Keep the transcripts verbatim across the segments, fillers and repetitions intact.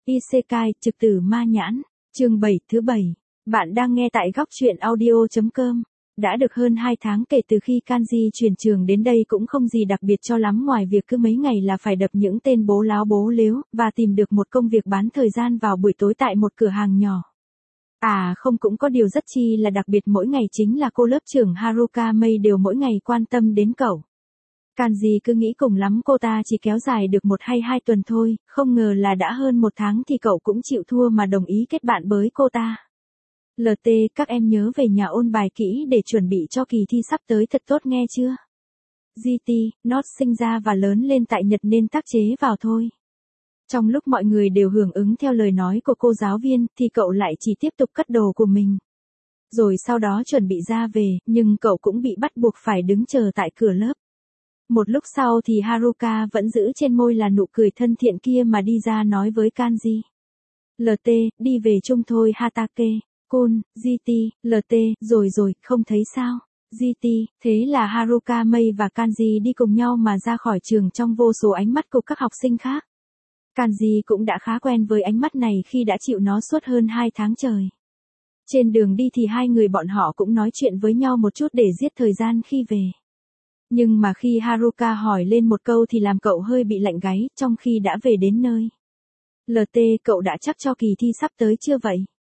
Isekai, trực tử ma nhãn, chương bảy thứ bảy. Bạn đang nghe tại góc truyện audio chấm com. Đã được hơn hai tháng kể từ khi Kanji chuyển trường đến đây cũng không gì đặc biệt cho lắm ngoài việc cứ mấy ngày là phải đập những tên bố láo bố lếu, và tìm được một công việc bán thời gian vào buổi tối tại một cửa hàng nhỏ. À không, cũng có điều rất chi là đặc biệt mỗi ngày chính là cô lớp trưởng Haruka Mei đều mỗi ngày quan tâm đến cậu. Kanji cứ nghĩ cùng lắm cô ta chỉ kéo dài được một hay hai tuần thôi, không ngờ là đã hơn một tháng thì cậu cũng chịu thua mà đồng ý kết bạn với cô ta. lờ tê, các em nhớ về nhà ôn bài kỹ để chuẩn bị cho kỳ thi sắp tới thật tốt nghe chưa? giê tê, Not sinh ra và lớn lên tại Nhật nên tác chế vào thôi. Trong lúc mọi người đều hưởng ứng theo lời nói của cô giáo viên thì cậu lại chỉ tiếp tục cất đồ của mình. Rồi sau đó chuẩn bị ra về, nhưng cậu cũng bị bắt buộc phải đứng chờ tại cửa lớp. Một lúc sau thì Haruka vẫn giữ trên môi là nụ cười thân thiện kia mà đi ra nói với Kanji. lờ tê, đi về chung thôi Hatake. Kun, giê tê, lờ tê, rồi rồi, không thấy sao? giê tê, thế là Haruka Mei và Kanji đi cùng nhau mà ra khỏi trường trong vô số ánh mắt của các học sinh khác. Kanji cũng đã khá quen với ánh mắt này khi đã chịu nó suốt hơn hai tháng trời. Trên đường đi thì hai người bọn họ cũng nói chuyện với nhau một chút để giết thời gian khi về. Nhưng mà khi Haruka hỏi lên một câu thì làm cậu hơi bị lạnh gáy trong khi đã về đến nơi. lờ tê, cậu đã chắc cho kỳ thi sắp tới chưa vậy?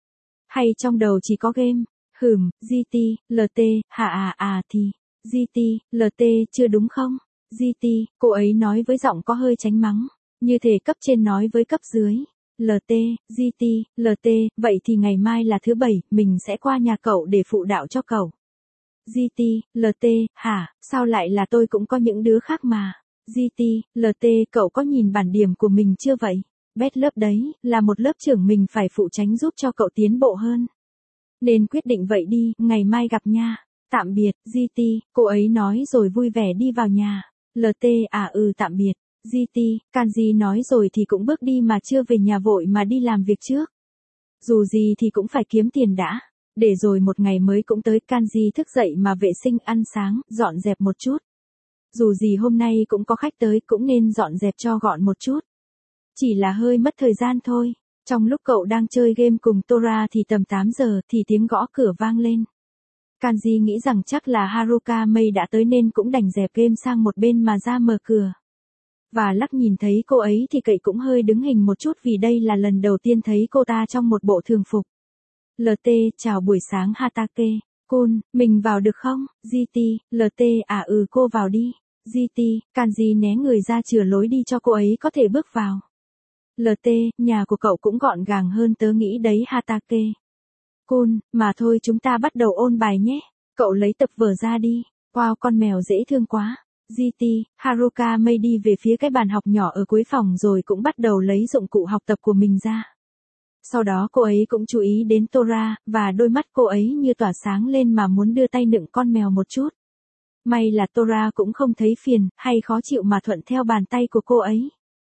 Hay trong đầu chỉ có game? Hừm, giê tê, lờ tê, hà à à thì. giê tê, lờ tê, chưa đúng không? giê tê, cô ấy nói với giọng có hơi tránh mắng. Như thể cấp trên nói với cấp dưới. lờ tê, giê tê, lờ tê, vậy thì ngày mai là thứ bảy, mình sẽ qua nhà cậu để phụ đạo cho cậu. giê tê, lờ tê, hả, sao lại là tôi cũng có những đứa khác mà. giê tê, lờ tê, cậu có nhìn bản điểm của mình chưa vậy? Bét lớp đấy, là một lớp trưởng mình phải phụ tránh giúp cho cậu tiến bộ hơn. Nên quyết định vậy đi, ngày mai gặp nha. Tạm biệt, giê tê, cô ấy nói rồi vui vẻ đi vào nhà. lờ tê, à ừ tạm biệt. giê tê, Kanji nói rồi thì cũng bước đi mà chưa về nhà vội mà đi làm việc trước. Dù gì thì cũng phải kiếm tiền đã. Để rồi một ngày mới cũng tới, Kanji thức dậy mà vệ sinh ăn sáng, dọn dẹp một chút. Dù gì hôm nay cũng có khách tới cũng nên dọn dẹp cho gọn một chút. Chỉ là hơi mất thời gian thôi. Trong lúc cậu đang chơi game cùng Tora thì tầm tám giờ thì tiếng gõ cửa vang lên. Kanji nghĩ rằng chắc là Haruka Mei đã tới nên cũng đành dẹp game sang một bên mà ra mở cửa. Và lắc nhìn thấy cô ấy thì cậy cũng hơi đứng hình một chút vì đây là lần đầu tiên thấy cô ta trong một bộ thường phục. lờ tê, chào buổi sáng Hatake. Kun, mình vào được không? giê tê, lờ tê, à ừ cô vào đi. giê tê, Kanji né người ra chừa lối đi cho cô ấy có thể bước vào. lờ tê, nhà của cậu cũng gọn gàng hơn tớ nghĩ đấy Hatake. Kun, mà thôi chúng ta bắt đầu ôn bài nhé. Cậu lấy tập vở ra đi. Wow, con mèo dễ thương quá. giê tê, Haruka Mei đi về phía cái bàn học nhỏ ở cuối phòng rồi cũng bắt đầu lấy dụng cụ học tập của mình ra. Sau đó cô ấy cũng chú ý đến Tora, và đôi mắt cô ấy như tỏa sáng lên mà muốn đưa tay nựng con mèo một chút. May là Tora cũng không thấy phiền, hay khó chịu mà thuận theo bàn tay của cô ấy.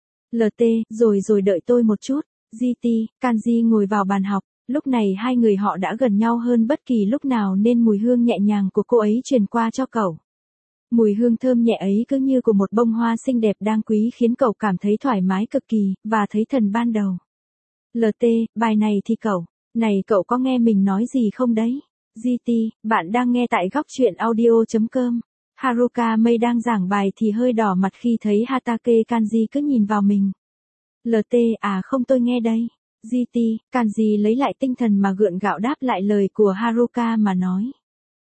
lờ tê, rồi rồi đợi tôi một chút. giê tê, Kanji ngồi vào bàn học, lúc này hai người họ đã gần nhau hơn bất kỳ lúc nào nên mùi hương nhẹ nhàng của cô ấy truyền qua cho cậu. Mùi hương thơm nhẹ ấy cứ như của một bông hoa xinh đẹp đang quý khiến cậu cảm thấy thoải mái cực kỳ, và thấy thần ban đầu. lờ tê, bài này thì cậu, này cậu có nghe mình nói gì không đấy? giê tê, bạn đang nghe tại góc truyện audio chấm com. Haruka Mei đang giảng bài thì hơi đỏ mặt khi thấy Hatake Kanji cứ nhìn vào mình. lờ tê, à không tôi nghe đây. giê tê, Kanji lấy lại tinh thần mà gượng gạo đáp lại lời của Haruka mà nói.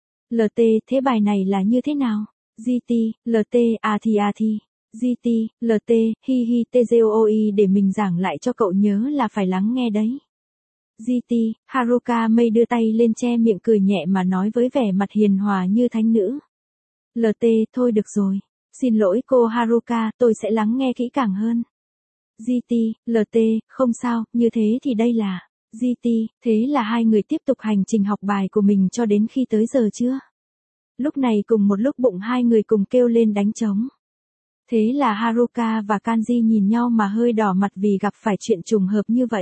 lờ tê, thế bài này là như thế nào? giê tê, lờ tê, à thì à thì. giê tê, lờ tê, hi hi tzoi để mình giảng lại cho cậu nhớ là phải lắng nghe đấy. giê tê, Haruka Mei đưa tay lên che miệng cười nhẹ mà nói với vẻ mặt hiền hòa như thánh nữ. lờ tê, thôi được rồi. Xin lỗi cô Haruka, tôi sẽ lắng nghe kỹ càng hơn. giê tê, lờ tê, không sao, như thế thì đây là. giê tê, thế là hai người tiếp tục hành trình học bài của mình cho đến khi tới giờ chưa? Lúc này cùng một lúc bụng hai người cùng kêu lên đánh trống. Thế là Haruka và Kanji nhìn nhau mà hơi đỏ mặt vì gặp phải chuyện trùng hợp như vậy.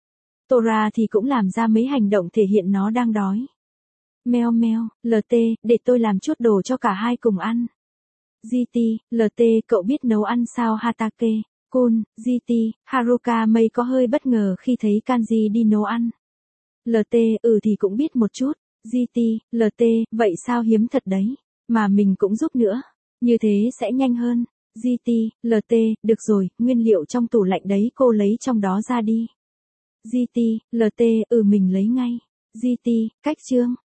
Tora thì cũng làm ra mấy hành động thể hiện nó đang đói. Meo meo, lờ tê, để tôi làm chút đồ cho cả hai cùng ăn. giê tê, lờ tê, cậu biết nấu ăn sao Hatake? Cool, giê tê, Haruka Mei có hơi bất ngờ khi thấy Kanji đi nấu ăn. lờ tê, ừ thì cũng biết một chút. giê tê, lờ tê, vậy sao hiếm thật đấy. Mà mình cũng giúp nữa. Như thế sẽ nhanh hơn. giê tê, lờ tê, được rồi, nguyên liệu trong tủ lạnh đấy cô lấy trong đó ra đi. giê tê, lờ tê, ừ mình lấy ngay. giê tê, cách chương.